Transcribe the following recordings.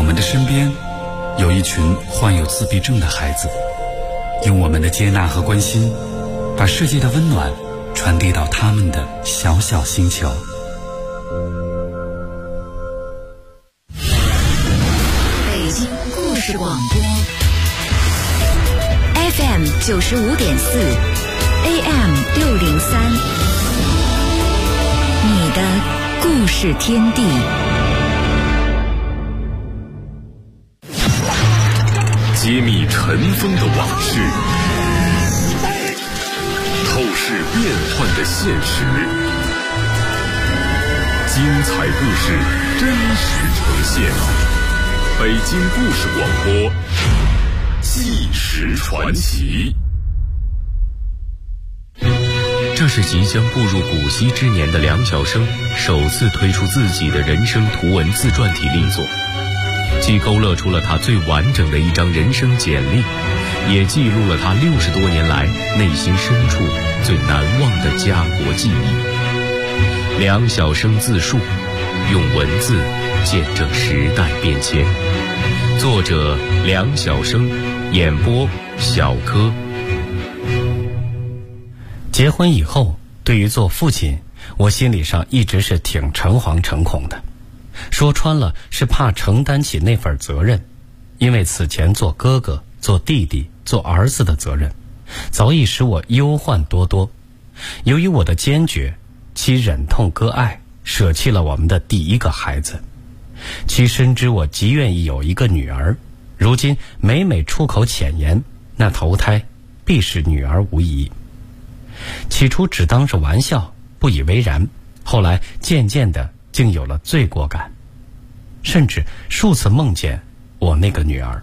们的身边有一群患有自闭症的孩子，用我们的接纳和关心，把世界的温暖传递到他们的小小星球。 北京故事广播 FM 95.4 AM 603，你的故事天地。 揭秘尘封的往事，透视变幻的现实，精彩故事真实呈现。北京故事广播，纪实传奇。 这是即将步入古稀之年的梁晓声首次推出自己的人生图文自传体力作，既勾勒出了他最完整的一张人生简历，也记录了他60多年来内心深处最难忘的家国记忆。梁晓声自述，用文字见证时代变迁。作者梁晓声，演播小柯。 结婚以后，对于做父亲，我心理上一直是挺诚惶诚恐的。说穿了是怕承担起那份责任，因为此前做哥哥、做弟弟、做儿子的责任早已使我忧患多多。由于我的坚决，其忍痛割爱，舍弃了我们的第一个孩子。其深知我极愿意有一个女儿，如今每每出口浅言，那头胎必是女儿无疑。起初只当是玩笑，不以为然，后来渐渐的竟有了罪过感，甚至数次梦见我那个女儿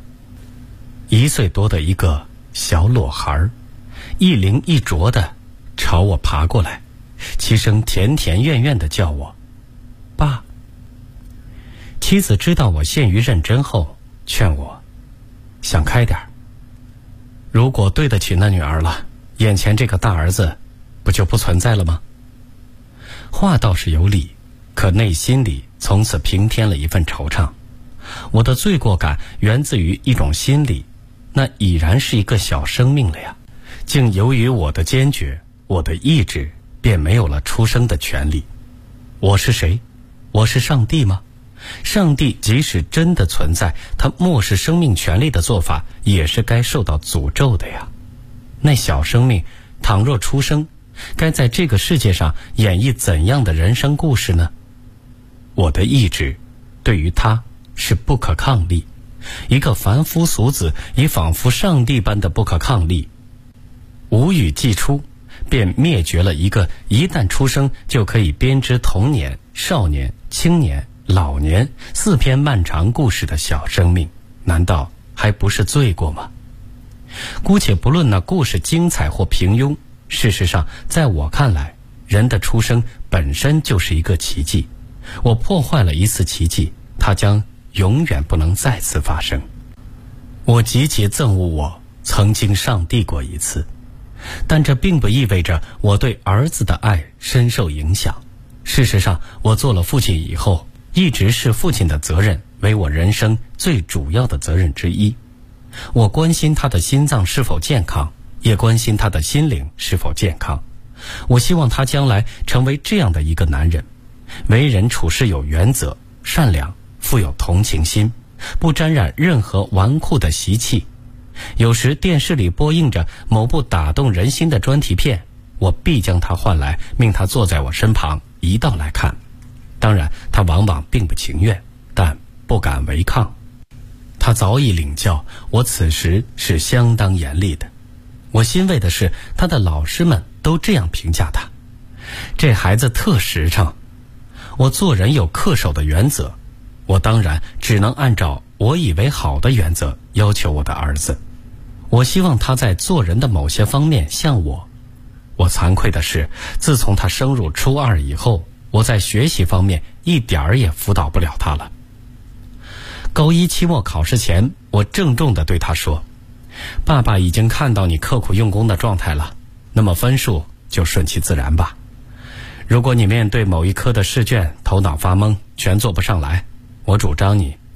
，1岁多的一个小裸孩，一灵一拙的朝我爬过来，其声甜甜怨怨的叫我爸。妻子知道我陷于认真后，劝我想开点，如果对得起那女儿了，眼前这个大儿子不就不存在了吗？话倒是有理，可内心里从此平添了一份惆怅。我的罪过感源自于一种心理，那已然是一个小生命了呀，竟由于我的坚决，我的意志，便没有了出生的权利。我是谁？我是上帝吗？上帝即使真的存在，他漠视生命权利的做法也是该受到诅咒的呀。那小生命倘若出生，该在这个世界上演绎怎样的人生故事呢？我的意志对于他是不可抗力，一个凡夫俗子也仿佛上帝般的不可抗力。无语既出，便灭绝了一个一旦出生就可以编织童年、少年、青年、老年4篇漫长故事的小生命，难道还不是罪过吗？姑且不论那故事精彩或平庸，事实上在我看来，人的出生本身就是一个奇迹。我破坏了一次奇迹，它将永远不能再次发生。我极其憎恶我曾经上帝过一次，但这并不意味着我对儿子的爱深受影响。事实上，我做了父亲以后，一直视父亲的责任为我人生最主要的责任之一。我关心他的心脏是否健康，也关心他的心灵是否健康。我希望他将来成为这样的一个男人，为人处事有原则，善良，富有同情心，不沾染任何纨绔的习气。有时电视里播映着某部打动人心的专题片，我必将他唤来，命他坐在我身旁一道来看。当然他往往并不情愿，但不敢违抗。他早已领教我此时是相当严厉的。我欣慰的是，他的老师们都这样评价他：这孩子特实诚。我做人有恪守的原则，我当然只能按照我以为好的原则要求我的儿子。我希望他在做人的某些方面像我。我惭愧的是，自从他升入初2以后，我在学习方面一点儿也辅导不了他了。高1期末考试前，我郑重地对他说：爸爸已经看到你刻苦用功的状态了，那么分数就顺其自然吧。如果你面对某一科的试卷头脑发懵，全做不上来，我主张你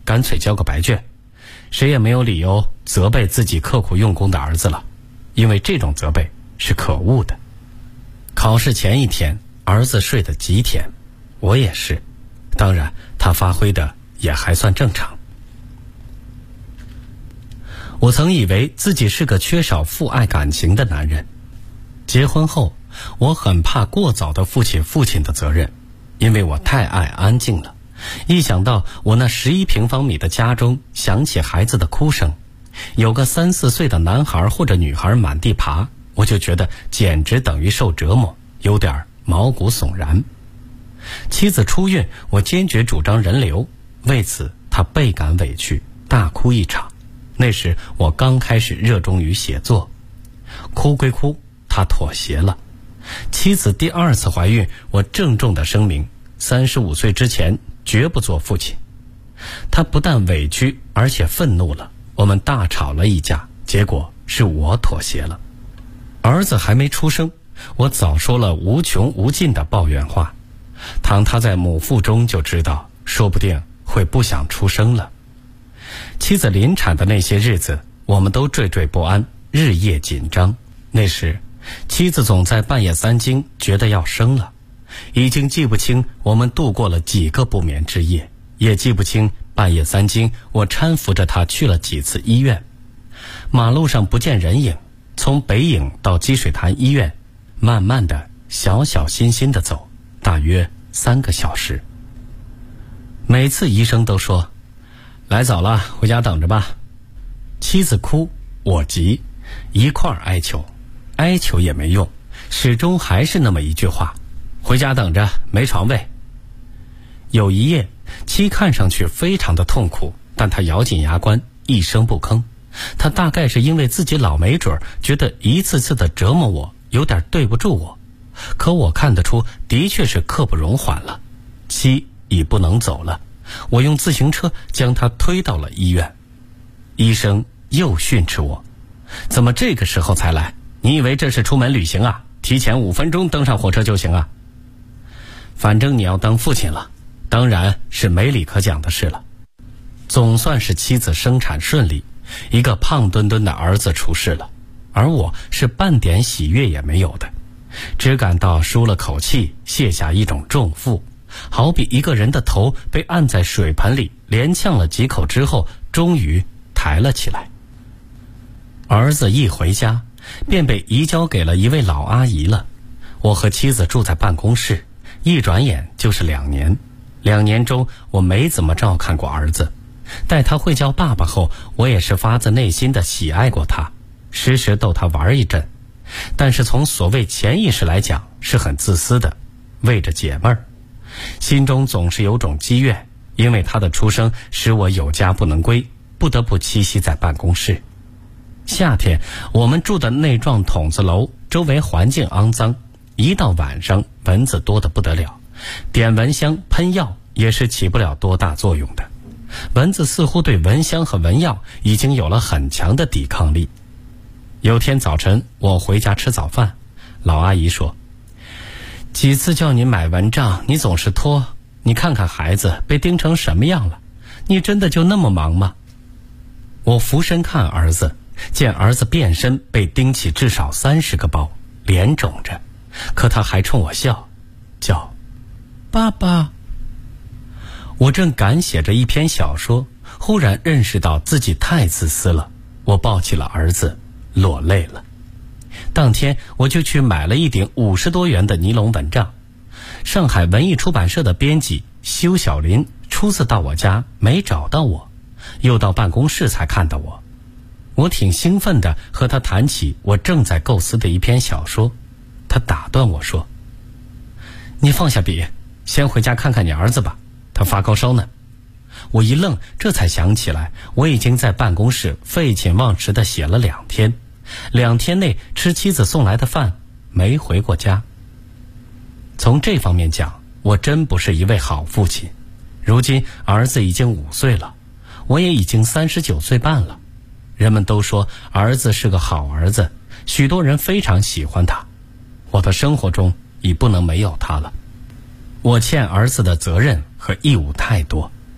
干脆交个白卷，谁也没有理由责备自己刻苦用功的儿子了，因为这种责备是可恶的。考试前一天，儿子睡得极甜，我也是，当然他发挥的也还算正常。我曾以为自己是个缺少父爱感情的男人，结婚后我很怕过早的负起父亲的责任，因为我太爱安静了。一想到我那11平方米的家中响起孩子的哭声，有个3、4岁的男孩或者女孩满地爬，我就觉得简直等于受折磨，有点毛骨悚然。妻子出院，我坚决主张人流，为此她倍感委屈，大哭一场。那时我刚开始热衷于写作，哭归哭，她妥协了。妻子第2次怀孕，我郑重地声明，35岁之前绝不做父亲。她不但委屈，而且愤怒了，我们大吵了一架，结果是我妥协了。儿子还没出生，我早说了无穷无尽的抱怨话，倘他在母腹中就知道，说不定会不想出生了。妻子临产的那些日子，我们都惴惴不安，日夜紧张。那时妻子总在半夜3更觉得要生了，已经记不清我们度过了几个不眠之夜，也记不清半夜3更我搀扶着她去了几次医院。马路上不见人影，从北影到积水潭医院，慢慢的小小心心的走，大约3个小时。每次医生都说来早了，回家等着吧。妻子哭，我急，一块儿哀求，哀求也没用，始终还是那么一句话，回家等着，没床位。有一夜，妻看上去非常的痛苦，但她咬紧牙关，一声不吭。她大概是因为自己老没准，觉得一次次的折磨我，有点对不住我。可我看得出，的确是刻不容缓了。妻已不能走了，我用自行车将她推到了医院。医生又训斥我，怎么这个时候才来？你以为这是出门旅行啊？提前5分钟登上火车就行啊。反正你要当父亲了，当然是没理可讲的事了。总算是妻子生产顺利，一个胖墩墩的儿子出世了，而我是半点喜悦也没有的，只感到舒了口气，卸下一种重负，好比一个人的头被按在水盆里，连呛了几口之后，终于抬了起来。儿子一回家，便被移交给了一位老阿姨了。我和妻子住在办公室，一转眼就是2年。2年中，我没怎么照看过儿子。待他会叫爸爸后，我也是发自内心的喜爱过他，时时逗他玩一阵。但是从所谓潜意识来讲，是很自私的，为着解闷儿。心中总是有种积怨，因为他的出生使我有家不能归，不得不栖息在办公室。夏天，我们住的那幢筒子楼周围环境肮脏，一到晚上蚊子多得不得了，点蚊香喷药也是起不了多大作用的。蚊子似乎对蚊香和蚊药已经有了很强的抵抗力。有天早晨，我回家吃早饭，老阿姨说，几次叫你买蚊帐，你总是拖，你看看孩子被叮成什么样了，你真的就那么忙吗？我俯身看儿子，见儿子遍身被叮起至少30个包，脸肿着，可他还冲我笑，叫爸爸。我正赶写着一篇小说，忽然认识到自己太自私了，我抱起了儿子，落泪了。当天我就去买了一顶50多元的尼龙蚊帐。上海文艺出版社的编辑修小林初次到我家没找到我，又到办公室才看到我。我挺兴奋地和他谈起我正在构思的一篇小说，他打断我说，你放下笔，先回家看看你儿子吧，他发高烧呢。我一愣，这才想起来我已经在办公室废寝忘食地写了2天，2天内吃妻子送来的饭，没回过家。从这方面讲，我真不是一位好父亲。如今儿子已经5岁了，我也已经39岁半了。人们都说儿子是个好儿子，许多人非常喜欢他。我的生活中已不能没有他了。我欠儿子的责任和义务太多，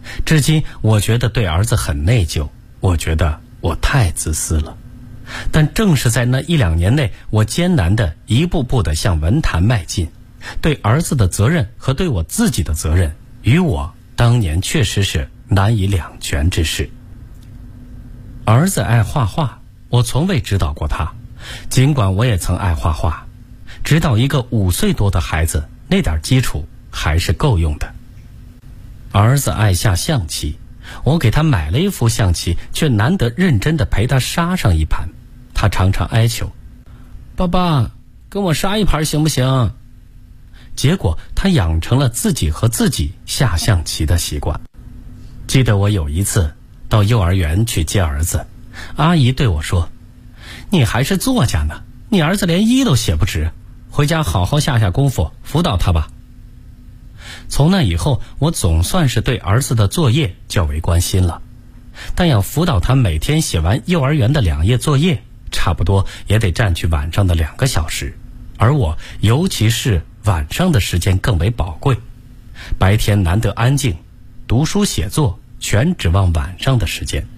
至今我觉得对儿子很内疚，我觉得我太自私了。但正是在那1-2年内，我艰难地一步步地向文坛迈进，对儿子的责任和对我自己的责任，与我当年确实是难以两全之事。儿子爱画画，我从未指导过他，尽管我也曾爱画画，指导一个5岁多的孩子，那点基础还是够用的。儿子爱下象棋，我给他买了一副象棋，却难得认真地陪他杀上一盘。他常常哀求：爸爸，跟我杀一盘行不行？结果他养成了自己和自己下象棋的习惯。记得我有一次到幼儿园去接儿子，阿姨对我说：你还是作家呢，你儿子连1都写不直，回家好好下下功夫，辅导他吧。从那以后，我总算是对儿子的作业较为关心了，但要辅导他每天写完幼儿园的2页作业，差不多也得占据晚上的2个小时，而我尤其是晚上的时间更为宝贵，白天难得安静，读书写作全指望晚上的时间。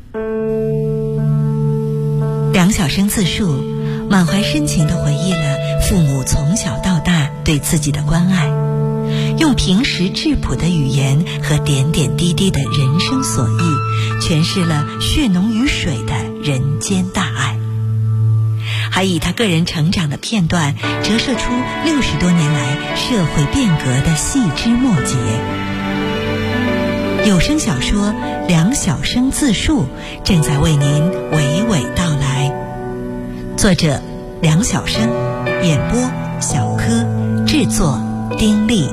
梁晓声自述，满怀深情地回忆了父母从小到大对自己的关爱，用平实质朴的语言和点点滴滴的人生所忆，诠释了血浓于水的人间大爱，还以他个人成长的片段折射出60多年来社会变革的细枝末节。有声小说《梁晓声自述》正在为您娓娓道来，作者梁晓声，演播小柯，制作丁力。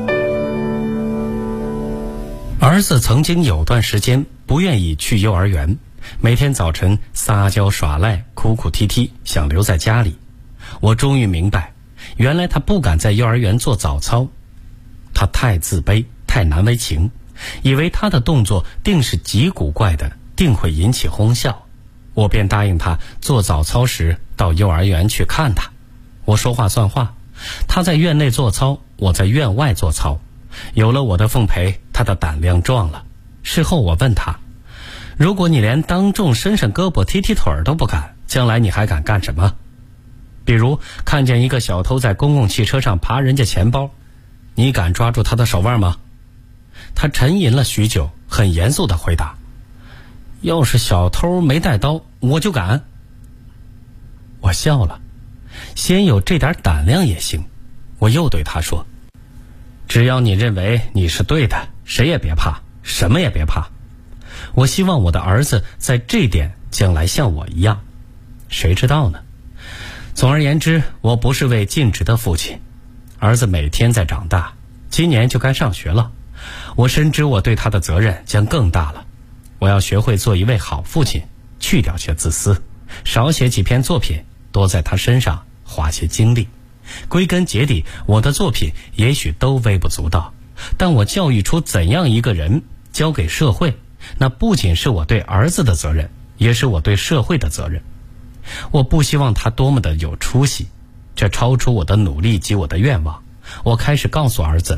儿子曾经有段时间不愿意去幼儿园，每天早晨撒娇耍赖，哭哭啼啼，想留在家里。我终于明白，原来他不敢在幼儿园做早操，他太自卑，太难为情，以为他的动作定是极古怪的，定会引起哄笑。我便答应他做早操时到幼儿园去看他。我说话算话，他在院内做操，我在院外做操。有了我的奉陪，他的胆量壮了。事后我问他，如果你连当众伸伸胳膊踢踢腿都不敢，将来你还敢干什么？比如看见一个小偷在公共汽车上扒人家钱包，你敢抓住他的手腕吗？他沉吟了许久，很严肃地回答，要是小偷没带刀，我就敢。我笑了，先有这点胆量也行。我又对他说，只要你认为你是对的，谁也别怕，什么也别怕。我希望我的儿子在这点将来像我一样，谁知道呢？总而言之，我不是位尽职的父亲。儿子每天在长大，今年就该上学了，我深知我对他的责任将更大了。我要学会做一位好父亲，去掉些自私，少写几篇作品，多在他身上花些精力。归根结底，我的作品也许都微不足道，但我教育出怎样一个人，交给社会，那不仅是我对儿子的责任，也是我对社会的责任。我不希望他多么的有出息，这超出我的努力及我的愿望。我开始告诉儿子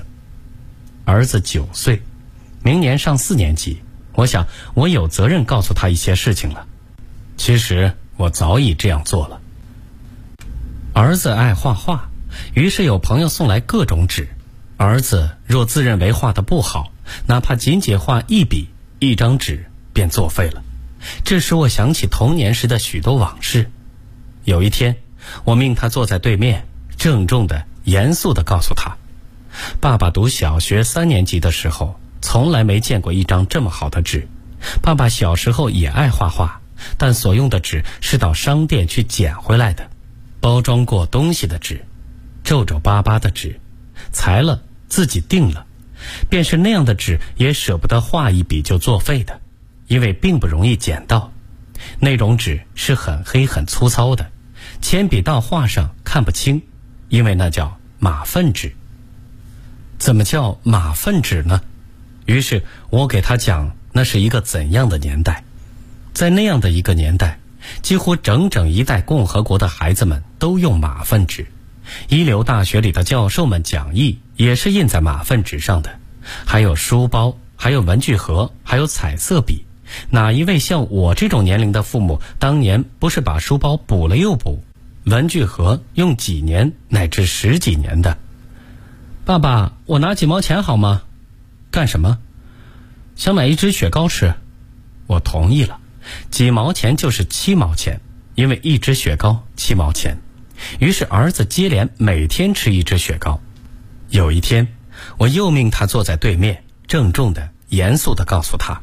9岁，明年上4年级，我想我有责任告诉他一些事情了。其实我早已这样做了。儿子爱画画，于是有朋友送来各种纸。儿子若自认为画得不好，哪怕仅仅画1笔1张纸便作废了。这使我想起童年时的许多往事。有一天，我命他坐在对面，郑重的、严肃地告诉他，爸爸读小学3年级的时候，从来没见过一张这么好的纸。爸爸小时候也爱画画，但所用的纸是到商店去捡回来的，包装过东西的纸，皱皱巴巴的纸，裁了自己订了，便是那样的纸也舍不得画1笔就作废的，因为并不容易捡到。那种纸是很黑很粗糙的，铅笔到画上看不清，因为那叫马粪纸。怎么叫马粪纸呢？于是我给他讲那是一个怎样的年代。在那样的一个年代，几乎整整一代共和国的孩子们都用马粪纸，一流大学里的教授们讲义也是印在马粪纸上的，还有书包、 还有文具盒，还有彩色笔。哪一位像我这种年龄的父母，当年不是把书包补了又补，文具盒用几年乃至10几年的？爸爸，我拿几毛钱好吗？干什么？想买一支雪糕吃。我同意了，几毛钱就是7毛钱，因为一支雪糕7毛钱。于是儿子接连每天吃一支雪糕。有一天，我又命他坐在对面，郑重的、严肃的告诉他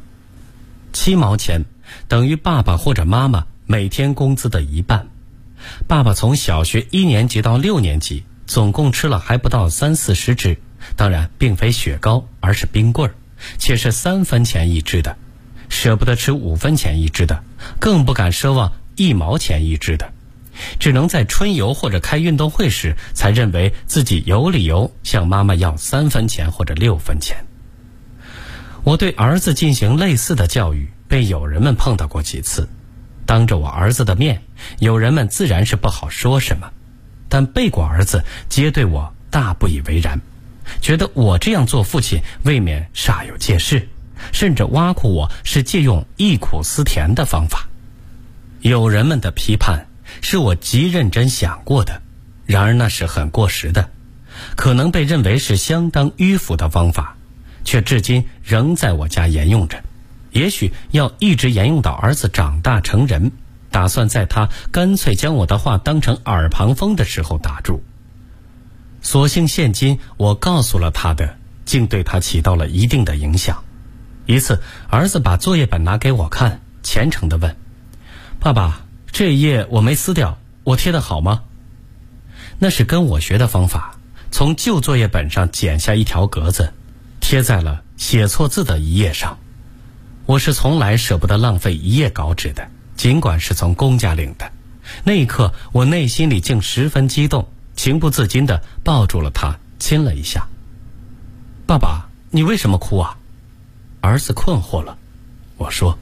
，7毛钱等于爸爸或者妈妈每天工资的1半。爸爸从小学1年级到6年级，总共吃了还不到30-40支，当然并非雪糕，而是冰棍儿，且是3分钱一支的，舍不得吃5分钱一支的，更不敢奢望1毛钱一支的，只能在春游或者开运动会时才认为自己有理由向妈妈要3分钱或者6分钱。我对儿子进行类似的教育，被友人们碰到过几次。当着我儿子的面，友人们自然是不好说什么，但背过儿子皆对我大不以为然，觉得我这样做父亲未免煞有介事，甚至挖苦我是借用忆苦思甜的方法。友人们的批判是我极认真想过的，然而那是很过时的，可能被认为是相当迂腐的方法，却至今仍在我家沿用着，也许要一直沿用到儿子长大成人，打算在他干脆将我的话当成耳旁风的时候打住。所幸现今我告诉了他的，竟对他起到了一定的影响。一次，儿子把作业本拿给我看，虔诚地问，爸爸，这一页我没撕掉，我贴得好吗？那是跟我学的方法，从旧作业本上剪下一条格子，贴在了写错字的一页上。我是从来舍不得浪费一页稿纸的，尽管是从公家领的。那一刻，我内心里竟十分激动，情不自禁地抱住了他，亲了一下。爸爸，你为什么哭啊？儿子困惑了。我说，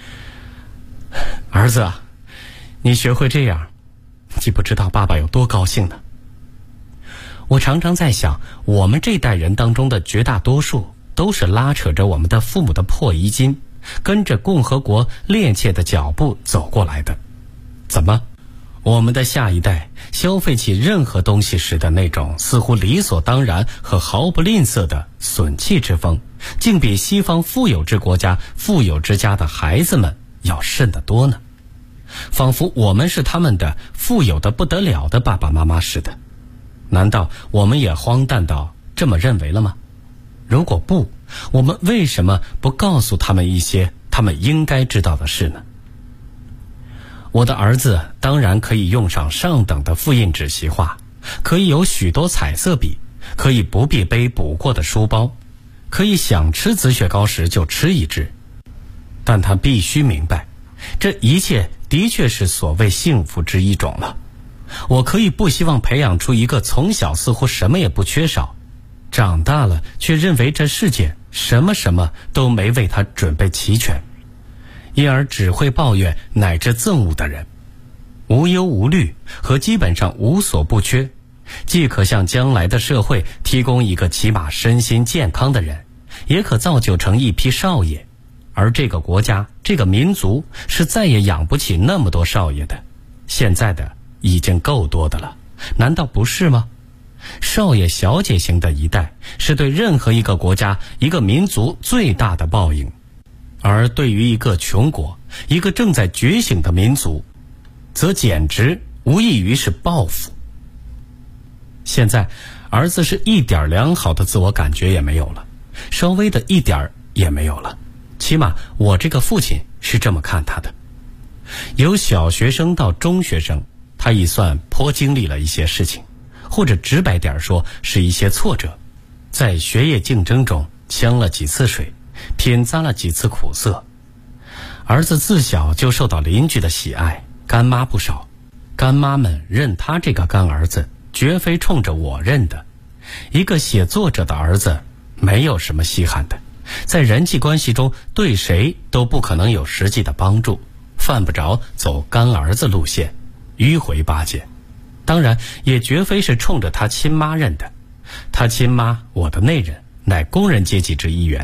儿子啊，你学会这样，你不知道爸爸有多高兴呢。我常常在想，我们这代人当中的绝大多数都是拉扯着我们的父母的破衣襟，跟着共和国趔趄的脚步走过来的。怎么，我们的下一代消费起任何东西时的那种似乎理所当然和毫不吝啬的损气之风，竟比西方富有之国家富有之家的孩子们要甚得多呢？仿佛我们是他们的富有的不得了的爸爸妈妈似的。难道我们也荒诞到这么认为了吗？如果不，我们为什么不告诉他们一些他们应该知道的事呢？我的儿子当然可以用上上等的复印纸习画，可以有许多彩色笔，可以不必背补过的书包，可以想吃紫雪糕时就吃一支。但他必须明白，这一切的确是所谓幸福之一种了。我可以不希望培养出一个从小似乎什么也不缺少，长大了却认为这世界什么都没为他准备齐全，因而只会抱怨乃至憎恶的人。无忧无虑和基本上无所不缺，既可向将来的社会提供一个起码身心健康的人，也可造就成一批少爷。而这个国家，这个民族是再也养不起那么多少爷的，现在的已经够多的了，难道不是吗？少爷小姐型的一代是对任何一个国家一个民族最大的报应，而对于一个穷国，一个正在觉醒的民族，则简直无异于是报复。现在儿子是一点良好的自我感觉也没有了，稍微的一点也没有了，起码我这个父亲是这么看他的。由小学生到中学生，他已算颇经历了一些事情，或者直白点说是一些挫折，在学业竞争中呛了几次水，品咂了几次苦涩。儿子自小就受到邻居的喜爱，干妈不少，干妈们认他这个干儿子绝非冲着我认的。一个写作者的儿子没有什么稀罕的，在人际关系中对谁都不可能有实际的帮助，犯不着走干儿子路线，迂回巴结。当然也绝非是冲着他亲妈认的，他亲妈我的内人乃工人阶级之一员，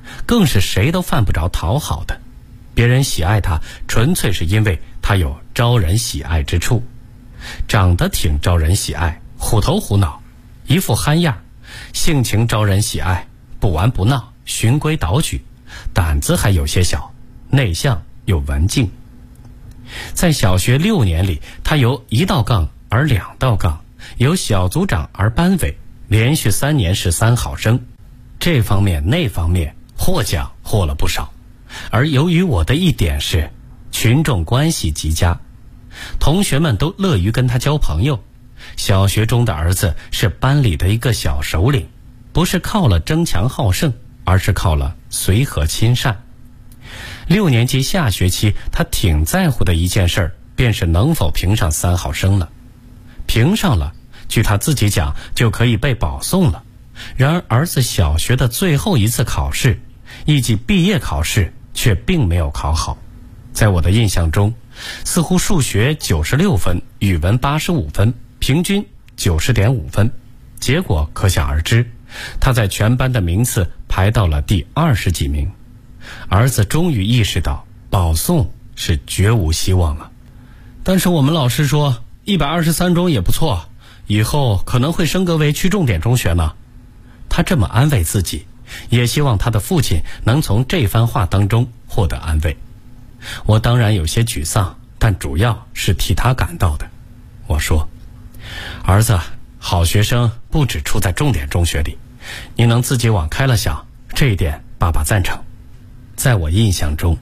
更是谁都犯不着讨好的。别人喜爱他，纯粹是因为他有招人喜爱之处，长得挺招人喜爱，虎头虎脑，一副憨样，性情招人喜爱，不玩不闹，循规蹈矩，胆子还有些小，内向又文静。在小学6年里，他由1道杠而2道杠，由小组长而班委，连续3年是3好生，这方面那方面获奖获了不少。而由于我的一点是群众关系极佳，同学们都乐于跟他交朋友。小学中的儿子是班里的一个小首领，不是靠了争强好胜，而是靠了随和亲善。6年级下学期，他挺在乎的一件事便是能否评上3好生了。评上了，据他自己讲，就可以被保送了。然而儿子小学的最后一次考试，一级毕业考试，却并没有考好。在我的印象中，似乎数学96分，语文85分，平均90.5分。结果可想而知，他在全班的名次排到了第20几名。儿子终于意识到保送是绝无希望了。但是我们老师说123中也不错，以后可能会升格为区重点中学呢。他这么安慰自己，也希望他的父亲能从这番话当中获得安慰。我当然有些沮丧，但主要是替他感到的。我说，儿子，好学生不只出在重点中学里，你能自己往开了想，这一点爸爸赞成。在我印象中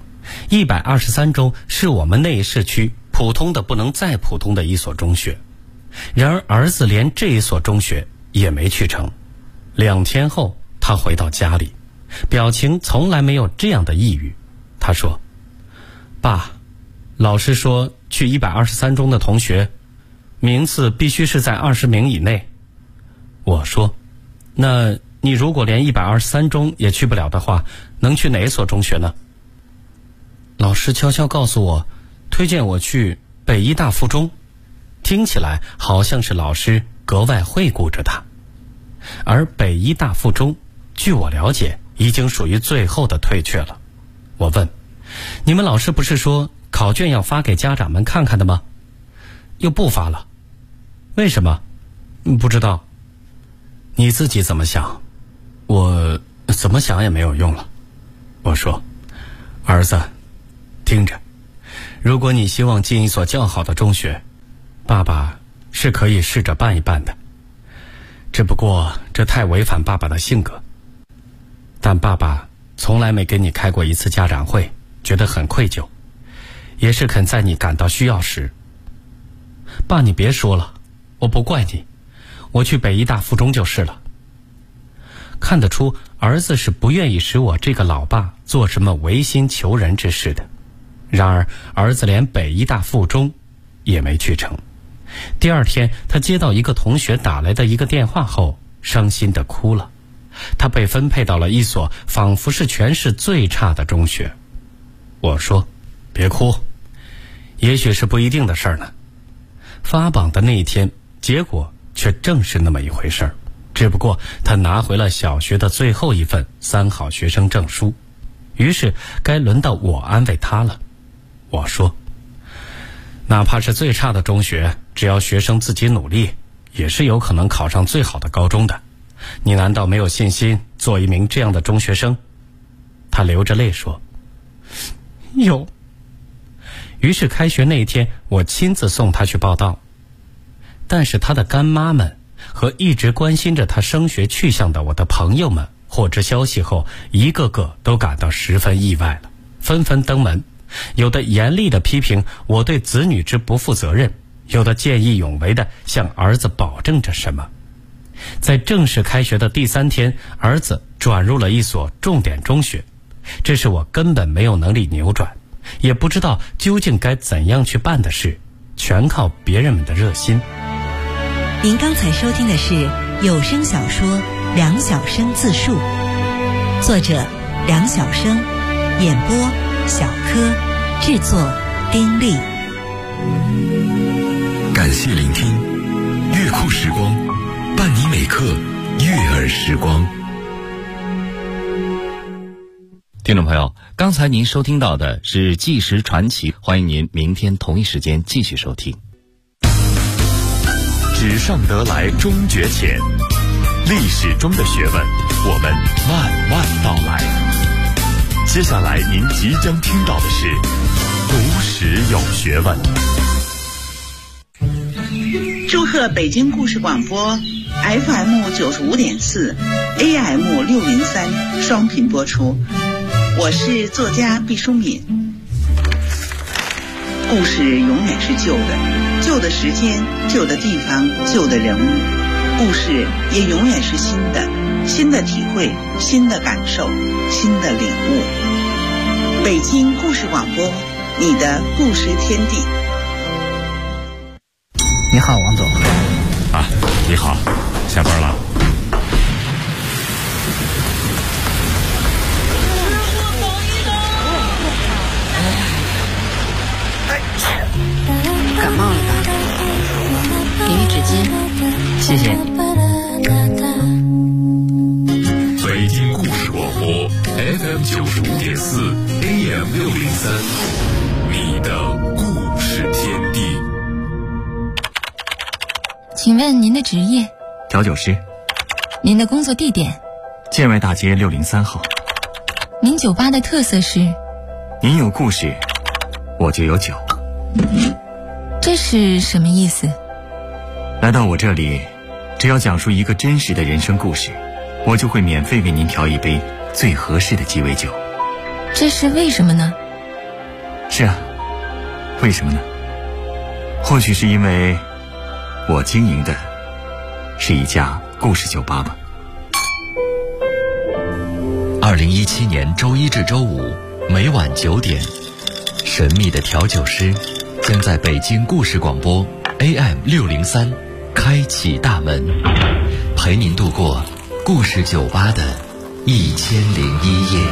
，123中是我们内市区普通的不能再普通的一所中学。然而儿子连这一所中学也没去成。2天后，他回到家里，表情从来没有这样的抑郁。他说，爸，老师说去123中的同学名次必须是在20名以内。我说，那你如果连123中也去不了的话，能去哪一所中学呢？老师悄悄告诉我，推荐我去北医大附中。听起来好像是老师格外惠顾着他。而北医大附中，据我了解，已经属于最后的退却了。我问，你们老师不是说考卷要发给家长们看看的吗？又不发了，为什么？不知道。你自己怎么想？我怎么想也没有用了。我说，儿子，听着，如果你希望进一所较好的中学，爸爸是可以试着办一办的。只不过这太违反爸爸的性格。但爸爸从来没跟你开过一次家长会，觉得很愧疚，也是肯在你感到需要时。爸，你别说了，我不怪你，我去北医大附中就是了。看得出儿子是不愿意使我这个老爸做什么违心求人之事的。然而儿子连北医大附中也没去成。第2天，他接到一个同学打来的一个电话后，伤心地哭了。他被分配到了一所仿佛是全市最差的中学。我说，别哭，也许是不一定的事儿呢。发榜的那一天，结果却正是那么一回事儿。只不过他拿回了小学的最后一份3好学生证书。于是该轮到我安慰他了。我说，哪怕是最差的中学，只要学生自己努力，也是有可能考上最好的高中的。你难道没有信心做一名这样的中学生？他流着泪说，有。于是开学那一天，我亲自送他去报到。但是他的干妈们和一直关心着他升学去向的我的朋友们获知消息后，一个个都感到十分意外了，纷纷登门。有的严厉地批评我对子女之不负责任，有的见义勇为地向儿子保证着什么。在正式开学的第3天，儿子转入了一所重点中学，这是我根本没有能力扭转，也不知道究竟该怎样去办的事，全靠别人们的热心。 您刚才收听的是有声小说《梁晓声自述》，作者梁晓声，演播小柯，制作丁力。 感谢聆听，乐库时光，伴你每刻悦耳时光。 听众朋友，刚才您收听到的是纪实传奇，欢迎您明天同一时间继续收听。 纸上得来终觉浅，历史中的学问，我们慢慢道来。接下来您即将听到的是读史有学问。 祝贺北京故事广播 FM 95.4 AM 603双频播出，我是作家毕淑敏。故事永远是旧的，旧的时间，旧的地方，旧的人物，故事也永远是新的，新的体会，新的感受，新的领悟。北京故事广播，你的故事天地。 你好，王总。 啊，你好，下班了。 感冒了吧？给你纸巾。 谢谢。 北京故事广播 FM 95.4 AM 603，你的故事天地。 请问您的职业？ 调酒师。 您的工作地点？ 建外大街603号。 您酒吧的特色是？ 您有故事，我就有酒。 这是什么意思？ 来到我这里，只要讲述一个真实的人生故事，我就会免费为您调一杯最合适的鸡尾酒。 这是为什么呢？ 是啊，为什么呢？或许是因为我经营的是一家故事酒吧吧。 2017年周一至周五每晚9点，神秘的调酒师将在北京故事广播 AM 603开启大门，陪您度过故事酒吧的1001夜。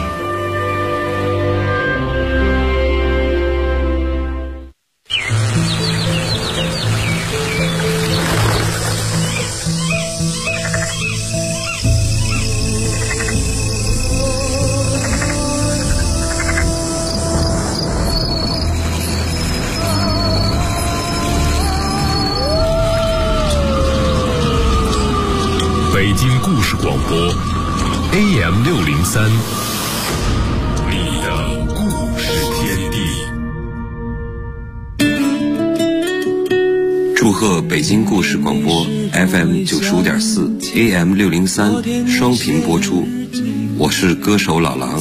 北京故事广播 AM 603，你的故事天地。 祝贺北京故事广播 FM 95.4 AM 603双频播出，我是歌手老狼。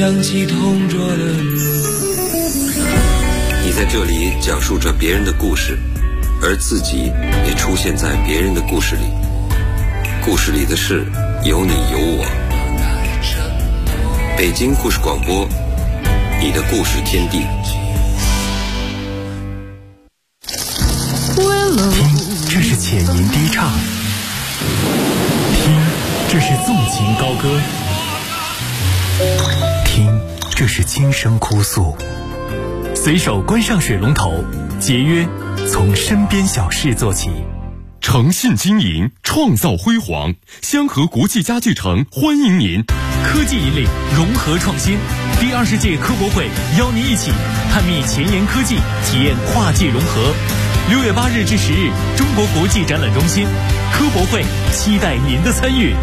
你在这里讲述着别人的故事，而自己也出现在别人的故事里。故事里的事有你有我。北京故事广播，你的故事天地。 听，这是浅吟低唱；听，这是纵情高歌；听，这是轻声哭诉。随手关上水龙头，节约，从身边小事做起。 诚信经营，创造辉煌。香河国际家具城欢迎您。 科技引领，融合创新。第20届科博会邀您一起探秘前沿科技，体验跨界融合。6月8日至10日，中国国际展览中心科博会，期待您的参与。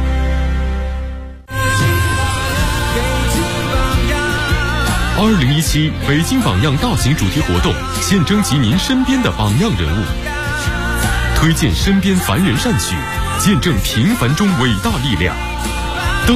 2017北京榜样大型主题活动，现征集您身边的榜样人物，推荐身边凡人善举，见证平凡中伟大力量。